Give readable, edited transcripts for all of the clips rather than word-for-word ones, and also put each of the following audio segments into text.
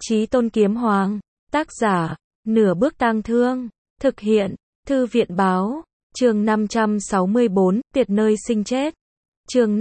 Chí Tôn Kiếm Hoàng, tác giả, Nửa Bước Tang Thương, thực hiện, Thư viện Báo, chương 564, Tiệt nơi sinh chết. Chương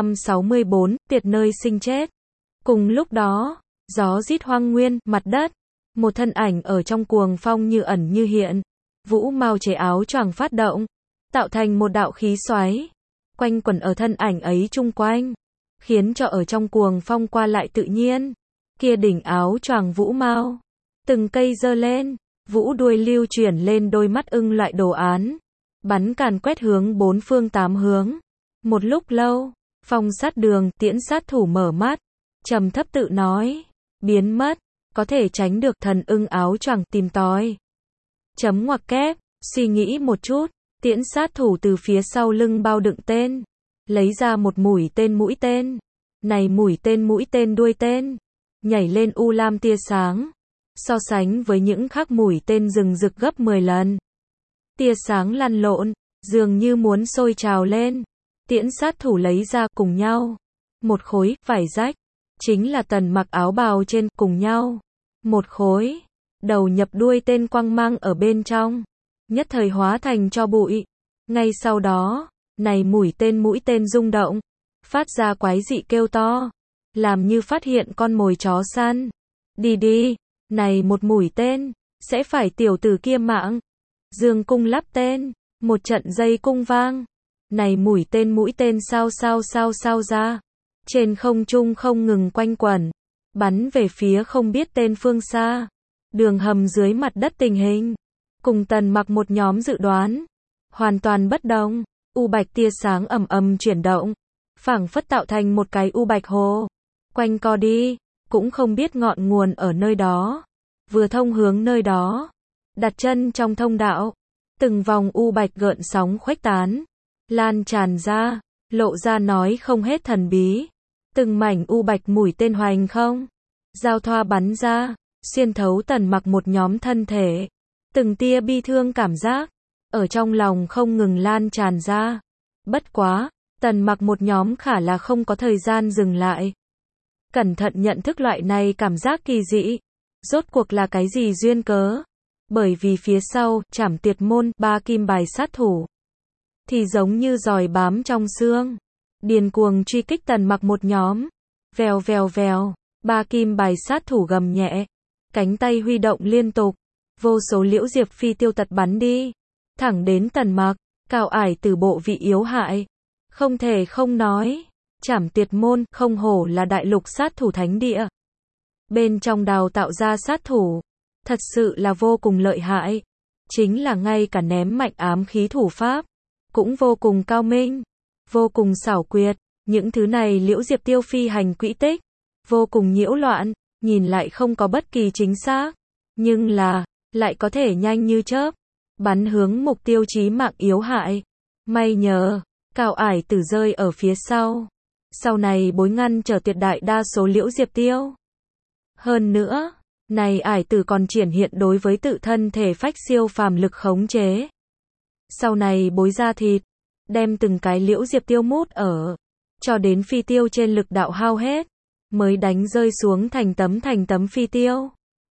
564, Tiệt nơi sinh chết. Cùng lúc đó, gió rít hoang nguyên, mặt đất, một thân ảnh ở trong cuồng phong như ẩn như hiện, vũ mau chế áo choàng phát động, tạo thành một đạo khí xoáy, quanh quẩn ở thân ảnh ấy chung quanh, khiến cho ở trong cuồng phong qua lại tự nhiên. Kia đỉnh áo choàng vũ mau, từng cây giơ lên, vũ đuôi lưu chuyển lên đôi mắt ưng loại đồ án, bắn càn quét hướng bốn phương tám hướng. Một lúc lâu, phong sát đường, tiễn sát thủ mở mắt, trầm thấp tự nói, biến mất, có thể tránh được thần ưng áo choàng tìm tòi. Chấm ngoặc kép, suy nghĩ một chút, tiễn sát thủ từ phía sau lưng bao đựng tên, lấy ra một mũi tên, này mũi tên đuôi tên, nhảy lên u lam tia sáng, so sánh với những khác mũi tên rừng rực gấp 10 lần. Tia sáng lăn lộn, dường như muốn sôi trào lên. Tiễn sát thủ lấy ra cùng nhau một khối vải rách, chính là tần mặc áo bào trên, cùng nhau một khối, đầu nhập đuôi tên quăng mang ở bên trong, nhất thời hóa thành tro bụi. Ngay sau đó, này mũi tên rung động, phát ra quái dị kêu to, làm như phát hiện con mồi chó săn. Đi, này một mũi tên, sẽ phải tiểu tử kia mạng. Dương cung lắp tên, một trận dây cung vang. Này mũi tên sao ra. Trên không trung không ngừng quanh quẩn, bắn về phía không biết tên phương xa. Đường hầm dưới mặt đất tình hình, cùng tần mặc một nhóm dự đoán, hoàn toàn bất đồng. U bạch tia sáng ầm chuyển động, phảng phất tạo thành một cái u bạch hồ, quanh co đi, cũng không biết ngọn nguồn ở nơi đó. Vừa thông hướng nơi đó, đặt chân trong thông đạo, từng vòng u bạch gợn sóng khuếch tán, lan tràn ra, lộ ra nói không hết thần bí. Từng mảnh u bạch mũi tên hoành không, giao thoa bắn ra, xuyên thấu tần mặc một nhóm thân thể. Từng tia bi thương cảm giác, ở trong lòng không ngừng lan tràn ra. Bất quá, tần mặc một nhóm khả là không có thời gian dừng lại. Cẩn thận nhận thức loại này cảm giác kỳ dị. Rốt cuộc là cái gì duyên cớ? Bởi vì phía sau, Trảm Tiệt môn, 3 kim bài sát thủ, thì giống như giòi bám trong xương, điên cuồng truy kích tần mặc một nhóm. Vèo, 3 kim bài sát thủ gầm nhẹ, cánh tay huy động liên tục, vô số liễu diệp phi tiêu tật bắn đi, thẳng đến tần mặc. Cao ải từ bộ vị yếu hại, không thể không nói, Trảm Tiệt môn không hổ là đại lục sát thủ thánh địa. Bên trong đào tạo ra sát thủ, thật sự là vô cùng lợi hại. Chính là ngay cả ném mạnh ám khí thủ pháp, cũng vô cùng cao minh, vô cùng xảo quyệt. Những thứ này liễu diệp tiêu phi hành quỹ tích, vô cùng nhiễu loạn, nhìn lại không có bất kỳ chính xác, nhưng là, lại có thể nhanh như chớp, bắn hướng mục tiêu chí mạng yếu hại. May nhờ, Cao ải tử rơi ở phía sau. Sau này bối ngăn trở tuyệt đại đa số liễu diệp tiêu. Hơn nữa, này ải tử còn triển hiện đối với tự thân thể phách siêu phàm lực khống chế. Sau này bối ra thịt, đem từng cái liễu diệp tiêu mút ở, cho đến phi tiêu trên lực đạo hao hết, mới đánh rơi xuống thành tấm phi tiêu.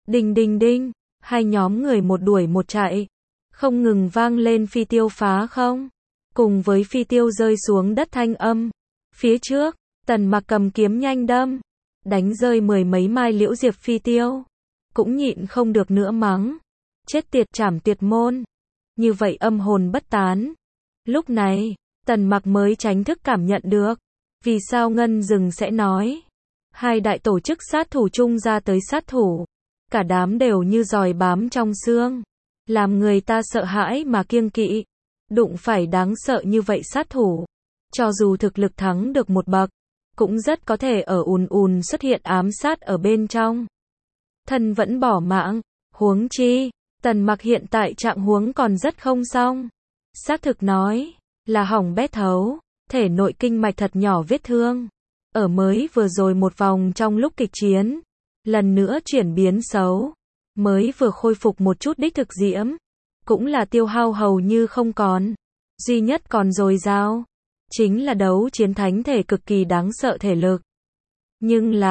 Đinh, hai nhóm người một đuổi một chạy, không ngừng vang lên phi tiêu phá không, cùng với phi tiêu rơi xuống đất thanh âm. Phía trước, tần mặc cầm kiếm nhanh đâm, đánh rơi 10 mấy mai liễu diệp phi tiêu, cũng nhịn không được nữa mắng, chết tiệt Trảm Tiệt môn, như vậy âm hồn bất tán. Lúc này, tần mặc mới chính thức cảm nhận được, vì sao Ngân Rừng sẽ nói, hai đại tổ chức sát thủ chung ra tới sát thủ, cả đám đều như giòi bám trong xương, làm người ta sợ hãi mà kiêng kỵ. Đụng phải đáng sợ như vậy sát thủ, cho dù thực lực thắng được một bậc, cũng rất có thể ở ùn xuất hiện ám sát ở bên trong. Thân vẫn bỏ mạng, huống chi, tần mặc hiện tại trạng huống còn rất không xong. Xác thực nói, là hỏng bét thấu, thể nội kinh mạch thật nhỏ vết thương. Ở mới vừa rồi một vòng trong lúc kịch chiến, lần nữa chuyển biến xấu, mới vừa khôi phục một chút đích thực diễm, cũng là tiêu hao hầu như không còn. Duy nhất còn dồi dào, chính là đấu chiến thánh thể cực kỳ đáng sợ thể lực. Nhưng là,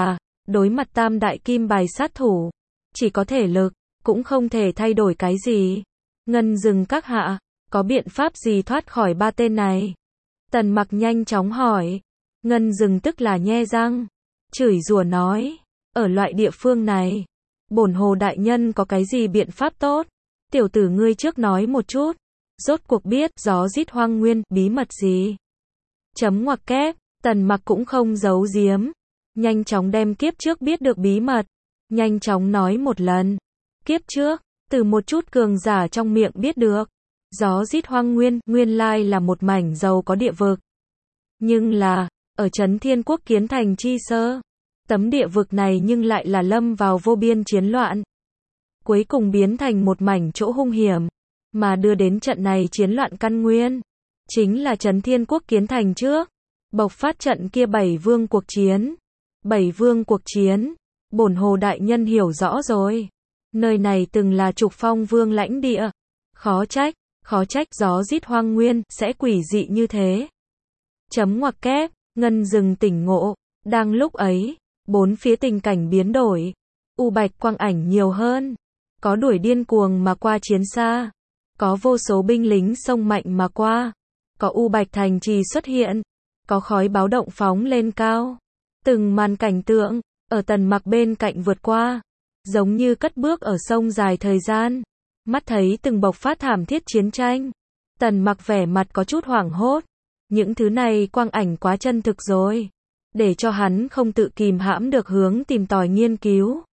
đối mặt tam đại kim bài sát thủ, chỉ có thể lực, cũng không thể thay đổi cái gì. Ngân Dừng các hạ, có biện pháp gì thoát khỏi ba tên này? Tần Mặc nhanh chóng hỏi. Ngân Dừng tức là nhe răng, chửi rủa nói, ở loại địa phương này, bổn Hồ đại nhân có cái gì biện pháp tốt? Tiểu tử ngươi trước nói một chút, rốt cuộc biết gió rít hoang nguyên, bí mật gì? Chấm ngoặc kép, Tần Mặc cũng không giấu giếm, nhanh chóng đem kiếp trước biết được bí mật, nhanh chóng nói một lần. Kiếp trước, từ một chút cường giả trong miệng biết được, gió rít hoang nguyên, nguyên lai là một mảnh giàu có địa vực. Nhưng là, ở Trấn Thiên Quốc kiến thành chi sơ, tấm địa vực này nhưng lại là lâm vào vô biên chiến loạn. Cuối cùng biến thành một mảnh chỗ hung hiểm, mà đưa đến trận này chiến loạn căn nguyên, chính là Trấn Thiên Quốc kiến thành trước, bộc phát trận kia 7 vương cuộc chiến. 7 vương cuộc chiến, bổn Hồ đại nhân hiểu rõ rồi. Nơi này từng là Trục Phong vương lãnh địa. Khó trách gió rít hoang nguyên sẽ quỷ dị như thế. Chấm ngoặc kép, Ngân Dừng tỉnh ngộ, đang lúc ấy, bốn phía tình cảnh biến đổi, u bạch quang ảnh nhiều hơn, có đuổi điên cuồng mà qua chiến xa, có vô số binh lính xông mạnh mà qua, có u bạch thành trì xuất hiện, có khói báo động phóng lên cao. Từng màn cảnh tượng, ở Tần Mặc bên cạnh vượt qua, giống như cất bước ở sông dài thời gian, mắt thấy từng bộc phát thảm thiết chiến tranh. Tần Mặc vẻ mặt có chút hoảng hốt, những thứ này quang ảnh quá chân thực rồi, để cho hắn không tự kìm hãm được hướng tìm tòi nghiên cứu.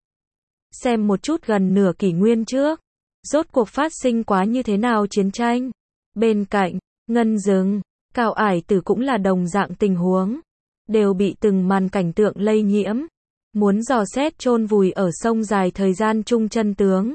Xem một chút gần nửa kỷ nguyên trước, rốt cuộc phát sinh quá như thế nào chiến tranh. Bên cạnh, Ngân Dừng, Cao Ải Tử cũng là đồng dạng tình huống, đều bị từng màn cảnh tượng lây nhiễm, muốn dò xét chôn vùi ở sông dài thời gian chung chân tướng.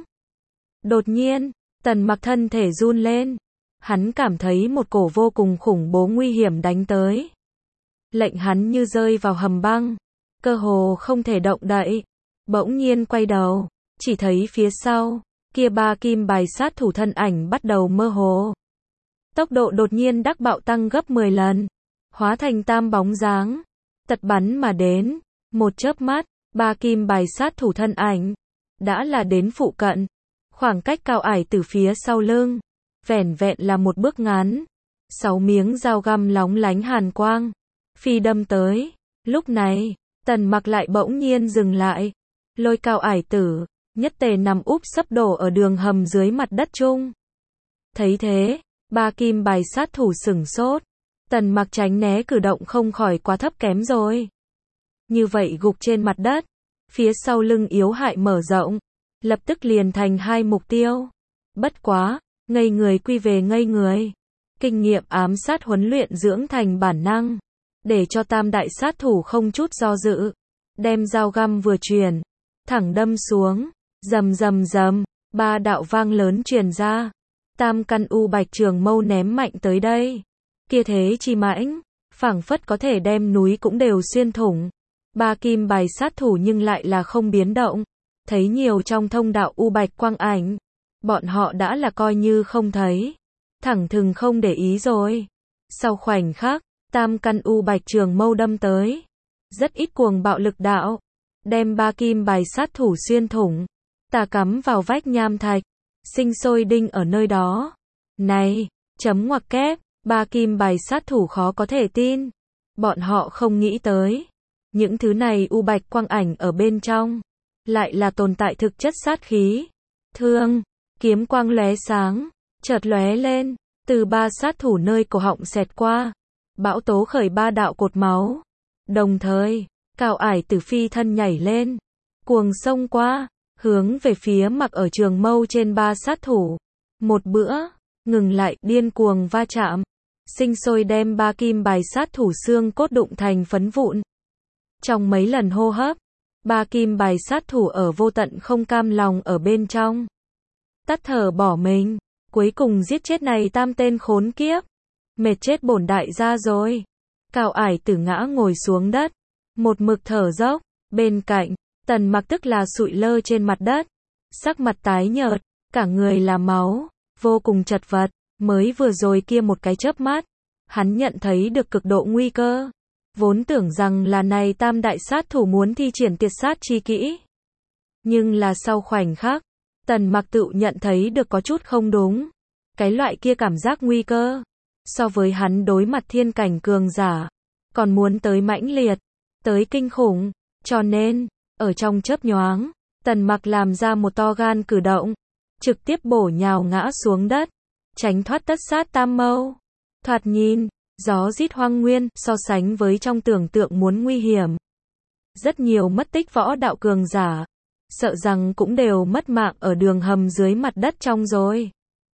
Đột nhiên, Tần Mặc thân thể run lên, hắn cảm thấy một cổ vô cùng khủng bố nguy hiểm đánh tới, lệnh hắn như rơi vào hầm băng, cơ hồ không thể động đậy. Bỗng nhiên quay đầu, chỉ thấy phía sau, kia ba kim bài sát thủ thân ảnh bắt đầu mơ hồ. Tốc độ đột nhiên đắc bạo tăng gấp 10 lần, hóa thành tam bóng dáng, tật bắn mà đến. Một chớp mắt, ba kim bài sát thủ thân ảnh đã là đến phụ cận, khoảng cách Cao Ải Tử phía sau lưng, vẻn vẹn là một bước ngắn. 6 miếng dao găm lóng lánh hàn quang, phi đâm tới. Lúc này, Tần Mặc lại bỗng nhiên dừng lại, lôi Cao Ải Tử, nhất tề nằm úp sấp đổ ở đường hầm dưới mặt đất chung. Thấy thế, ba kim bài sát thủ sửng sốt, Tần Mặc tránh né cử động không khỏi quá thấp kém rồi. Như vậy gục trên mặt đất, phía sau lưng yếu hại mở rộng, lập tức liền thành hai mục tiêu. Bất quá, ngây người quy về ngây người. Kinh nghiệm ám sát huấn luyện dưỡng thành bản năng, để cho tam đại sát thủ không chút do dự, đem dao găm vừa truyền, thẳng đâm xuống, rầm rầm rầm, ba đạo vang lớn truyền ra. Tam căn u bạch trường mâu ném mạnh tới đây. Kia thế chi mãnh, phảng phất có thể đem núi cũng đều xuyên thủng. Ba kim bài sát thủ nhưng lại là không biến động. Thấy nhiều trong thông đạo u bạch quang ảnh, bọn họ đã là coi như không thấy, thẳng thừng không để ý rồi. Sau khoảnh khắc, tam căn u bạch trường mâu đâm tới, rất ít cuồng bạo lực đạo, đem ba kim bài sát thủ xuyên thủng, tà cắm vào vách nham thạch, sinh sôi đinh ở nơi đó. Này, chấm ngoặc kép, ba kim bài sát thủ khó có thể tin, bọn họ không nghĩ tới, những thứ này u bạch quang ảnh ở bên trong, lại là tồn tại thực chất sát khí. Thương, kiếm quang lóe sáng, chợt lóe lên, từ ba sát thủ nơi cổ họng xẹt qua, bão tố khởi ba đạo cột máu. Đồng thời, Cao Ải Tử phi thân nhảy lên, cuồng xông qua, hướng về phía mặc ở trường mâu trên ba sát thủ. Một bữa, ngừng lại, điên cuồng va chạm, sinh sôi đem ba kim bài sát thủ xương cốt đụng thành phấn vụn. Trong mấy lần hô hấp, ba kim bài sát thủ ở vô tận không cam lòng ở bên trong, tắt thở bỏ mình, cuối cùng giết chết này tam tên khốn kiếp. Mệt chết bổn đại gia rồi. Cao Ải Tử ngã ngồi xuống đất, một mực thở dốc. Bên cạnh, Tần Mặc tức là sụi lơ trên mặt đất, sắc mặt tái nhợt, cả người là máu, vô cùng chật vật. Mới vừa rồi kia một cái chớp mắt, hắn nhận thấy được cực độ nguy cơ. Vốn tưởng rằng là này tam đại sát thủ muốn thi triển tiệt sát chi kỹ. Nhưng là sau khoảnh khắc, Tần Mặc tự nhận thấy được có chút không đúng. Cái loại kia cảm giác nguy cơ, so với hắn đối mặt thiên cảnh cường giả, còn muốn tới mãnh liệt, tới kinh khủng, cho nên, ở trong chớp nhoáng, Tần Mặc làm ra một to gan cử động, trực tiếp bổ nhào ngã xuống đất, tránh thoát tất sát tam mâu. Thoạt nhìn, gió rít hoang nguyên, so sánh với trong tưởng tượng muốn nguy hiểm. Rất nhiều mất tích võ đạo cường giả, sợ rằng cũng đều mất mạng ở đường hầm dưới mặt đất trong rồi.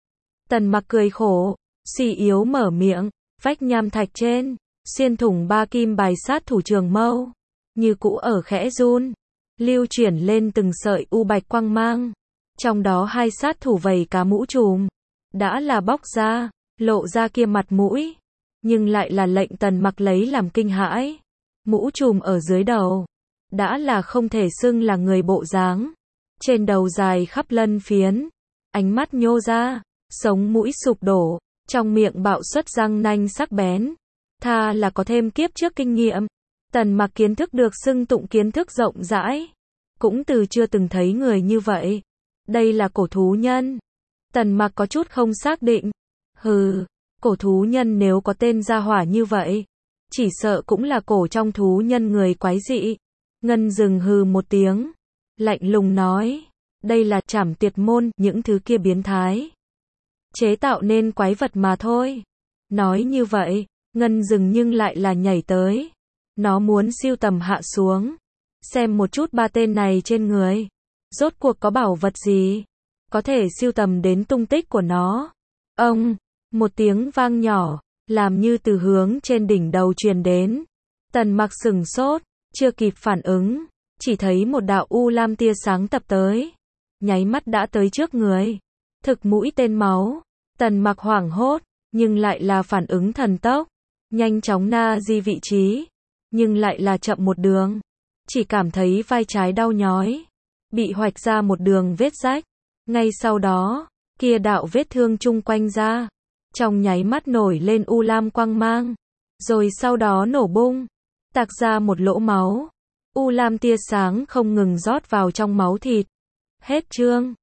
Tần Mặc cười khổ, suy yếu mở miệng, vách nham thạch trên, xuyên thủng 3 kim bài sát thủ trường mâu, như cũ ở khẽ run, lưu chuyển lên từng sợi u bạch quang mang. Trong đó 2 sát thủ vầy cá mũ trùm, đã là bóc ra, lộ ra kia mặt mũi, nhưng lại là lệnh Tần Mặc lấy làm kinh hãi. Mũ trùm ở dưới đầu, đã là không thể xưng là người bộ dáng, trên đầu dài khắp lân phiến, ánh mắt nhô ra, sống mũi sụp đổ, trong miệng bạo xuất răng nanh sắc bén. Tha là có thêm kiếp trước kinh nghiệm, Tần Mặc kiến thức được xưng tụng kiến thức rộng rãi, cũng từ chưa từng thấy người như vậy. Đây là cổ thú nhân. Tần Mặc có chút không xác định. Hừ, cổ thú nhân nếu có tên gia hỏa như vậy, chỉ sợ cũng là cổ trong thú nhân người quái dị. Ngân Dừng hừ một tiếng, lạnh lùng nói, đây là Trảm Tiệt môn, những thứ kia biến thái chế tạo nên quái vật mà thôi. Nói như vậy, Ngân Dừng nhưng lại là nhảy tới. Nó muốn siêu tầm hạ xuống, xem một chút 3 tên này trên người, rốt cuộc có bảo vật gì, có thể siêu tầm đến tung tích của nó. Ông, một tiếng vang nhỏ, làm như từ hướng trên đỉnh đầu truyền đến. Tần Mặc sừng sốt, chưa kịp phản ứng, chỉ thấy một đạo u lam tia sáng tập tới, nháy mắt đã tới trước người, thực mũi tên máu. Tần Mặc hoảng hốt, nhưng lại là phản ứng thần tốc, nhanh chóng na di vị trí, nhưng lại là chậm một đường, chỉ cảm thấy vai trái đau nhói, bị hoạch ra một đường vết rách. Ngay sau đó, kia đạo vết thương chung quanh ra, trong nháy mắt nổi lên u lam quang mang, rồi sau đó nổ bung, tạc ra một lỗ máu. U lam tia sáng không ngừng rót vào trong máu thịt. Hết chương.